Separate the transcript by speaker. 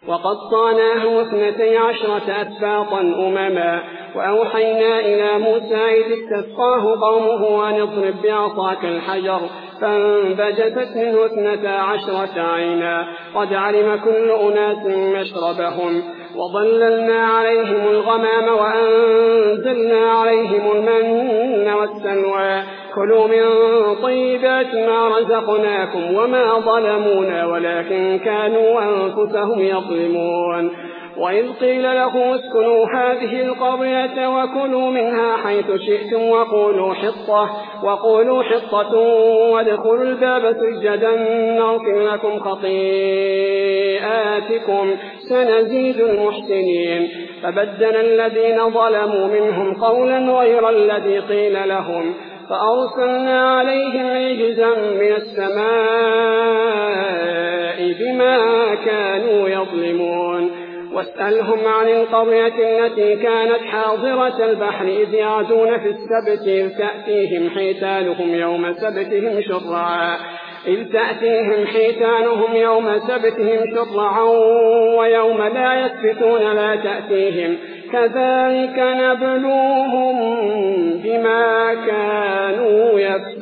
Speaker 1: وقطعناهم 12 أسباطا أمما وأوحينا إلى موسى إذ استسقاه قومه أن اضرب بعصاك الحجر فانبجست منه 12 عينا قد علم كل أناس مشربهم وظللنا عليهم الغمام وأنزلنا عليهم المن والسلوى كلوا من طيبات ما رزقناكم وما ظلمونا ولكن كانوا أنفسهم يظلمون وإذ قيل له اسكنوا هذه القرية وكلوا منها حيث شئتم وقولوا حطة وادخلوا الباب سجدا نغفر لكم خطيئاتكم سنزيد المحسنين فبدل الذين ظلموا منهم قولا غير الذي قيل لهم فأرسلنا عليهم رجزا من السماء بما كانوا يظلمون واسألهم عن القرية التي كانت حاضرة البحر إذ يعدون في السبت إذ تأتيهم حيتانهم يوم سبتهم شرعا ويوم لا يسبتون لا تأتيهم كذلك نبلوهم بما كانوا يفعلون.